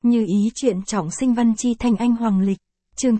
Như ý chuyện trọng sinh văn chi thanh anh hoàng lịch. Chương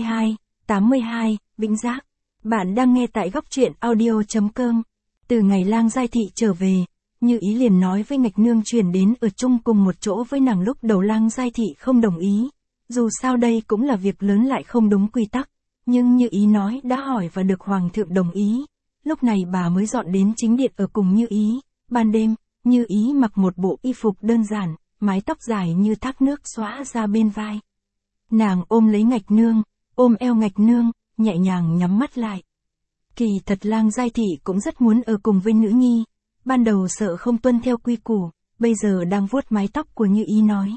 82, Vĩnh Giác. Bạn đang nghe tại góc truyện audio.com. Từ ngày Lang Giai Thị trở về, Như ý liền nói với Ngạch Nương chuyển đến ở chung cùng một chỗ với nàng. Lúc đầu Lang Giai Thị không đồng ý, dù sao đây cũng là việc lớn lại không đúng quy tắc, nhưng Như ý nói đã hỏi và được Hoàng thượng đồng ý. Lúc này bà mới dọn đến chính điện ở cùng Như ý. Ban đêm, Như ý mặc một bộ y phục đơn giản, mái tóc dài như thác nước xõa ra bên vai. Nàng ôm lấy Ngạch Nương, ôm eo Ngạch Nương, nhẹ nhàng nhắm mắt lại. Kỳ thật Lang Giai Thị cũng rất muốn ở cùng với nữ nhi. Ban đầu sợ không tuân theo quy củ, bây giờ đang vuốt mái tóc của Như ý nói.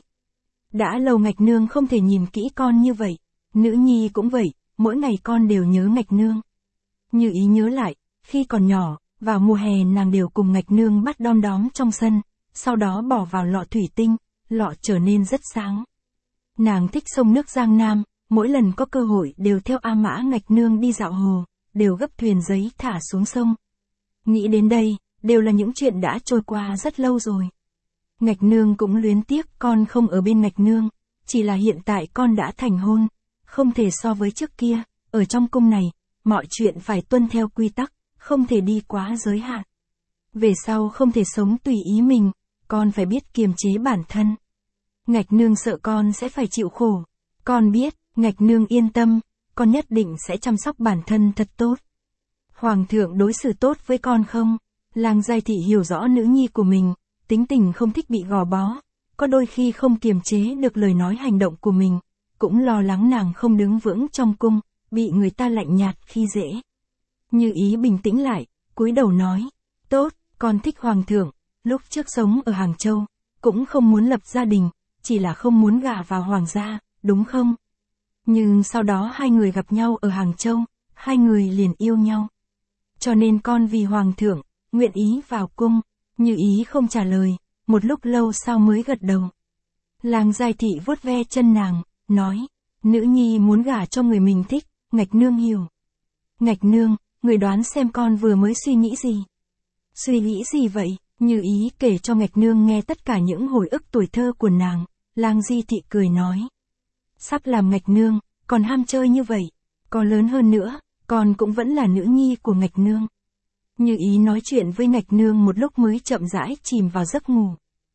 Đã lâu Ngạch Nương không thể nhìn kỹ con như vậy. Nữ nhi cũng vậy, mỗi ngày con đều nhớ Ngạch Nương. Như ý nhớ lại, khi còn nhỏ, vào mùa hè nàng đều cùng Ngạch Nương bắt đom đóm trong sân, sau đó bỏ vào lọ thủy tinh, lọ trở nên rất sáng. Nàng thích sông nước Giang Nam, mỗi lần có cơ hội đều theo A Mã Ngạch Nương đi dạo hồ, đều gấp thuyền giấy thả xuống sông. Nghĩ đến đây, đều là những chuyện đã trôi qua rất lâu rồi. Ngạch Nương cũng luyến tiếc con không ở bên Ngạch Nương, chỉ là hiện tại con đã thành hôn, không thể so với trước kia, ở trong cung này, mọi chuyện phải tuân theo quy tắc, không thể đi quá giới hạn. Về sau không thể sống tùy ý mình, con phải biết kiềm chế bản thân. Ngạch Nương sợ con sẽ phải chịu khổ. Con biết, Ngạch Nương yên tâm, con nhất định sẽ chăm sóc bản thân thật tốt. Hoàng thượng đối xử tốt với con không? Lang Giai Thị hiểu rõ nữ nhi của mình, tính tình không thích bị gò bó, có đôi khi không kiềm chế được lời nói hành động của mình, cũng lo lắng nàng không đứng vững trong cung, bị người ta lạnh nhạt khi dễ. Như ý bình tĩnh lại, cúi đầu nói, tốt, con thích Hoàng thượng, lúc trước sống ở Hàng Châu, cũng không muốn lập gia đình, chỉ là không muốn gả vào Hoàng gia, đúng không? Nhưng sau đó hai người gặp nhau ở Hàng Châu, hai người liền yêu nhau. Cho nên con vì Hoàng thượng, nguyện ý vào cung. Như ý không trả lời, một lúc lâu sau mới gật đầu. Lang Giai Thị vuốt ve chân nàng, nói, nữ nhi muốn gả cho người mình thích. Ngạch Nương hiểu. Ngạch Nương, người đoán xem con vừa mới suy nghĩ gì? Suy nghĩ gì vậy? Như ý kể cho Ngạch Nương nghe tất cả những hồi ức tuổi thơ của nàng. Lang Giai Thị cười nói, sắp làm Ngạch Nương, còn ham chơi như vậy, có lớn hơn nữa, con cũng vẫn là nữ nhi của Ngạch Nương. Như ý nói chuyện với Ngạch Nương một lúc mới chậm rãi chìm vào giấc ngủ.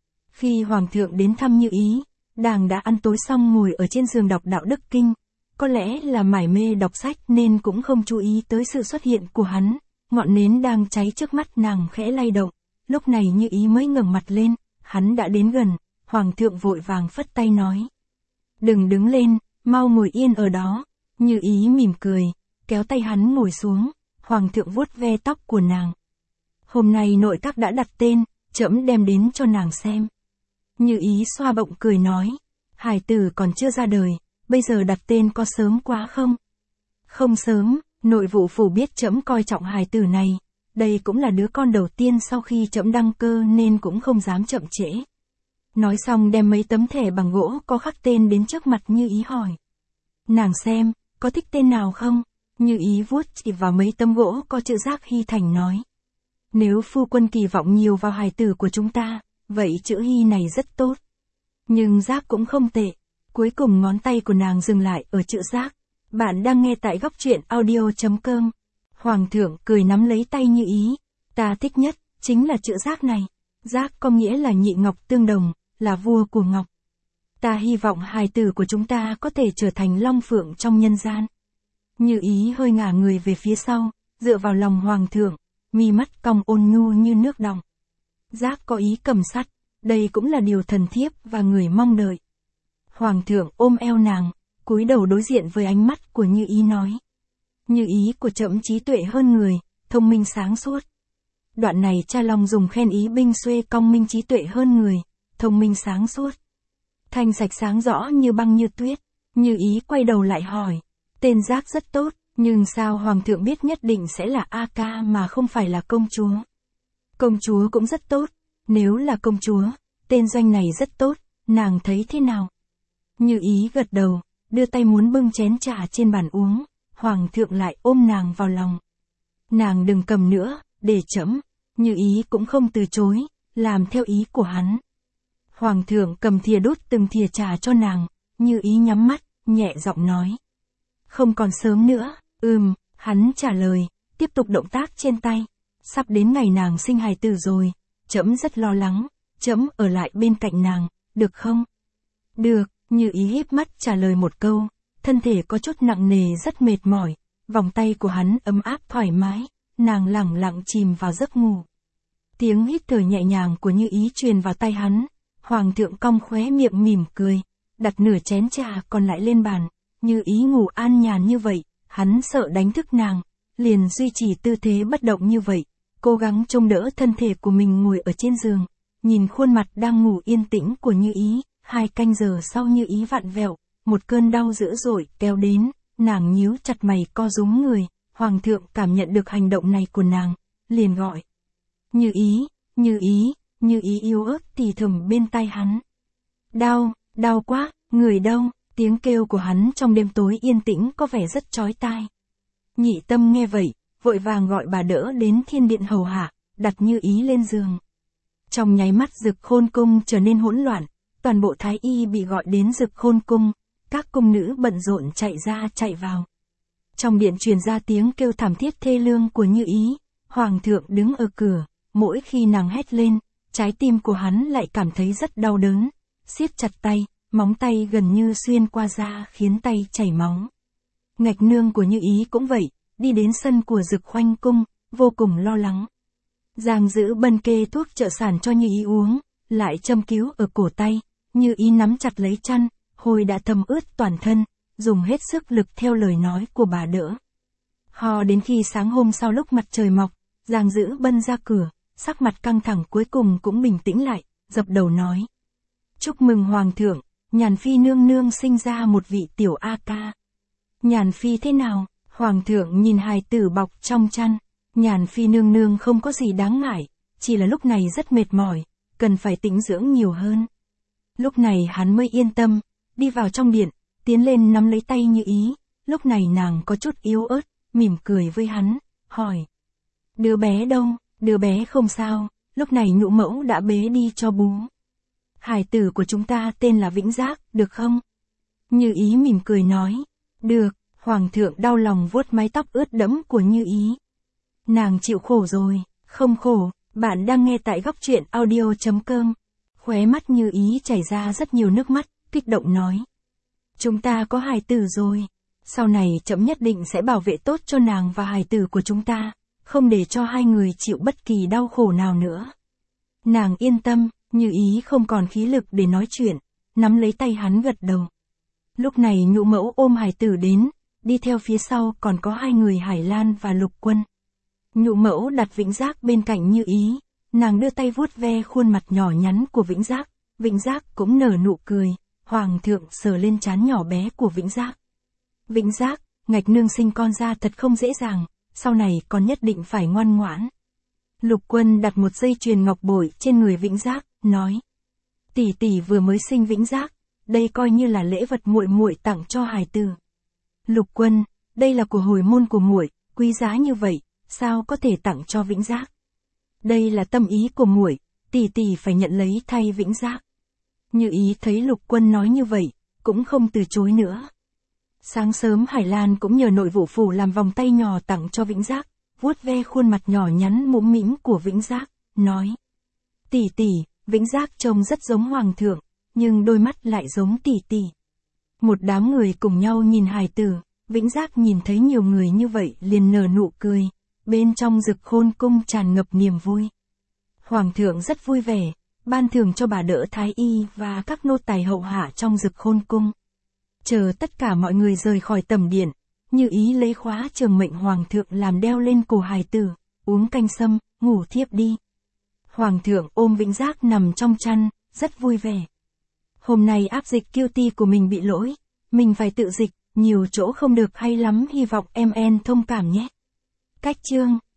Khi Hoàng thượng đến thăm Như ý, nàng đã ăn tối xong ngồi ở trên giường đọc Đạo Đức Kinh. Có lẽ là mải mê đọc sách nên cũng không chú ý tới sự xuất hiện của hắn. Ngọn nến đang cháy trước mắt nàng khẽ lay động. Lúc này Như ý mới ngẩng mặt lên, hắn đã đến gần. Hoàng thượng vội vàng phất tay nói, đừng đứng lên, mau ngồi yên ở đó. Như ý mỉm cười, kéo tay hắn ngồi xuống. Hoàng thượng vuốt ve tóc của nàng. Hôm nay nội các đã đặt tên, trẫm đem đến cho nàng xem. Như ý xoa bụng cười nói, hài tử còn chưa ra đời, bây giờ đặt tên có sớm quá không? Không sớm, nội vụ phủ biết trẫm coi trọng hài tử này, đây cũng là đứa con đầu tiên sau khi trẫm đăng cơ nên cũng không dám chậm trễ. Nói xong đem mấy tấm thẻ bằng gỗ có khắc tên đến trước mặt Như ý hỏi. Nàng xem, có thích tên nào không? Như ý vuốt chỉ vào mấy tấm gỗ có chữ Giác Hy Thành nói. Nếu phu quân kỳ vọng nhiều vào hài tử của chúng ta, vậy chữ Hy này rất tốt. Nhưng Giác cũng không tệ. Cuối cùng ngón tay của nàng dừng lại ở chữ Giác. Bạn đang nghe tại góc truyện audio.com. Hoàng thượng cười nắm lấy tay Như ý. Ta thích nhất, chính là chữ Giác này. Giác có nghĩa là nhị ngọc tương đồng, là vua của ngọc. Ta hy vọng hài tử của chúng ta có thể trở thành long phượng trong nhân gian. Như ý hơi ngả người về phía sau, dựa vào lòng Hoàng thượng, mi mắt cong ôn nhu như nước đọng. Giác có ý cầm sắt, đây cũng là điều thần thiếp và người mong đợi. Hoàng thượng ôm eo nàng, cúi đầu đối diện với ánh mắt của Như ý nói. Như ý của trẫm trí tuệ hơn người, thông minh sáng suốt. Đoạn này cha Long dùng khen ý binh xuê cong minh trí tuệ hơn người, thông minh sáng suốt. Thanh sạch sáng rõ như băng như tuyết. Như ý quay đầu lại hỏi. Tên Giác rất tốt, nhưng sao Hoàng thượng biết nhất định sẽ là A Ca mà không phải là công chúa? Công chúa cũng rất tốt, nếu là công chúa, tên Doanh này rất tốt, nàng thấy thế nào? Như ý gật đầu, đưa tay muốn bưng chén trà trên bàn uống, Hoàng thượng lại ôm nàng vào lòng. Nàng đừng cầm nữa, để trẫm. Như ý cũng không từ chối, làm theo ý của hắn. Hoàng thượng cầm thìa đút từng thìa trà cho nàng, Như Ý nhắm mắt, nhẹ giọng nói. Không còn sớm nữa, hắn trả lời, tiếp tục động tác trên tay. Sắp đến ngày nàng sinh hài tử rồi, trẫm rất lo lắng, trẫm ở lại bên cạnh nàng, được không? Được, Như Ý híp mắt trả lời một câu, thân thể có chút nặng nề rất mệt mỏi, vòng tay của hắn ấm áp thoải mái, nàng lẳng lặng chìm vào giấc ngủ. Tiếng hít thở nhẹ nhàng của Như Ý truyền vào tai hắn, Hoàng thượng cong khóe miệng mỉm cười, đặt nửa chén trà còn lại lên bàn, Như Ý ngủ an nhàn như vậy, hắn sợ đánh thức nàng, liền duy trì tư thế bất động như vậy, cố gắng trông đỡ thân thể của mình ngồi ở trên giường, nhìn khuôn mặt đang ngủ yên tĩnh của Như Ý, 2 canh giờ sau Như Ý vặn vẹo, một cơn đau dữ dội kéo đến, nàng nhíu chặt mày co rúm người, Hoàng thượng cảm nhận được hành động này của nàng, liền gọi. Như Ý, Như Ý, Như Ý yếu ớt thì thầm bên tai hắn. Đau quá, người đâu, tiếng kêu của hắn trong đêm tối yên tĩnh có vẻ rất chói tai. Nhị Tâm nghe vậy, vội vàng gọi bà đỡ đến thiên điện hầu hạ, đặt Như Ý lên giường. Trong nháy mắt Dực Khôn cung trở nên hỗn loạn, toàn bộ thái y bị gọi đến Dực Khôn cung, các cung nữ bận rộn chạy ra chạy vào. Trong điện truyền ra tiếng kêu thảm thiết thê lương của Như Ý, Hoàng thượng đứng ở cửa, mỗi khi nàng hét lên, trái tim của hắn lại cảm thấy rất đau đớn, siết chặt tay, móng tay gần như xuyên qua da khiến tay chảy máu. Ngạch nương của Như Ý cũng vậy, đi đến sân của Dực Khoanh cung, vô cùng lo lắng. Giang Dữ Bân kê thuốc trợ sản cho Như Ý uống, lại châm cứu ở cổ tay, Như Ý nắm chặt lấy chăn, hôi đã thấm ướt toàn thân, dùng hết sức lực theo lời nói của bà đỡ. Ho đến khi sáng hôm sau lúc mặt trời mọc, Giang Dữ Bân ra cửa, sắc mặt căng thẳng cuối cùng cũng bình tĩnh lại, dập đầu nói. Chúc mừng Hoàng thượng, Nhàn Phi nương nương sinh ra một vị tiểu A ca. Nhàn Phi thế nào? Hoàng thượng nhìn hài tử bọc trong chăn, Nhàn Phi nương nương không có gì đáng ngại, chỉ là lúc này rất mệt mỏi, cần phải tĩnh dưỡng nhiều hơn. Lúc này hắn mới yên tâm, đi vào trong điện, tiến lên nắm lấy tay Như Ý, lúc này nàng có chút yếu ớt, mỉm cười với hắn, hỏi. Đứa bé đâu? Đứa bé không sao, lúc này nhũ mẫu đã bế đi cho bú. Hài tử của chúng ta tên là Vĩnh Giác, được không? Như Ý mỉm cười nói. Được, Hoàng thượng đau lòng vuốt mái tóc ướt đẫm của Như Ý. Nàng chịu khổ rồi, không khổ, bạn đang nghe tại góc truyện audio.com. Khóe mắt Như Ý chảy ra rất nhiều nước mắt, kích động nói. Chúng ta có hài tử rồi, sau này trẫm nhất định sẽ bảo vệ tốt cho nàng và hài tử của chúng ta, không để cho hai người chịu bất kỳ đau khổ nào nữa. Nàng yên tâm, Như Ý không còn khí lực để nói chuyện, nắm lấy tay hắn gật đầu. Lúc này nhũ mẫu ôm hài tử đến, đi theo phía sau còn có 2 người Hải Lan và Lục Quân. Nhũ mẫu đặt Vĩnh Giác bên cạnh Như Ý, nàng đưa tay vuốt ve khuôn mặt nhỏ nhắn của Vĩnh Giác, Vĩnh Giác cũng nở nụ cười, Hoàng thượng sờ lên trán nhỏ bé của Vĩnh Giác. Vĩnh Giác, ngạch nương sinh con ra thật không dễ dàng, sau này con nhất định phải ngoan ngoãn. Lục Quân đặt một dây chuyền ngọc bội trên người Vĩnh Giác, nói. Tỷ tỷ vừa mới sinh Vĩnh Giác, đây coi như là lễ vật muội muội tặng cho hài tử. Lục Quân, đây là của hồi môn của muội, quý giá như vậy, sao có thể tặng cho Vĩnh Giác? Đây là tâm ý của muội, tỷ tỷ phải nhận lấy thay Vĩnh Giác. Như Ý thấy Lục Quân nói như vậy, cũng không từ chối nữa. Sáng sớm Hải Lan cũng nhờ nội vụ phủ làm vòng tay nhỏ tặng cho Vĩnh Giác, vuốt ve khuôn mặt nhỏ nhắn mũm mĩm của Vĩnh Giác, nói. Tỷ tỷ, Vĩnh Giác trông rất giống Hoàng thượng, nhưng đôi mắt lại giống tỷ tỷ. Một đám người cùng nhau nhìn hài tử, Vĩnh Giác nhìn thấy nhiều người như vậy liền nở nụ cười, bên trong Dực Khôn cung tràn ngập niềm vui. Hoàng thượng rất vui vẻ, ban thưởng cho bà đỡ thái y và các nô tài hậu hạ trong Dực Khôn cung. Chờ tất cả mọi người rời khỏi tầm điện, Như Ý lấy khóa trường mệnh Hoàng thượng làm đeo lên cổ hài tử, uống canh sâm, ngủ thiếp đi. Hoàng thượng ôm Vĩnh Giác nằm trong chăn, rất vui vẻ. Hôm nay áp dịch QT của mình bị lỗi, mình phải tự dịch, nhiều chỗ không được hay lắm, hy vọng em thông cảm nhé. Cách chương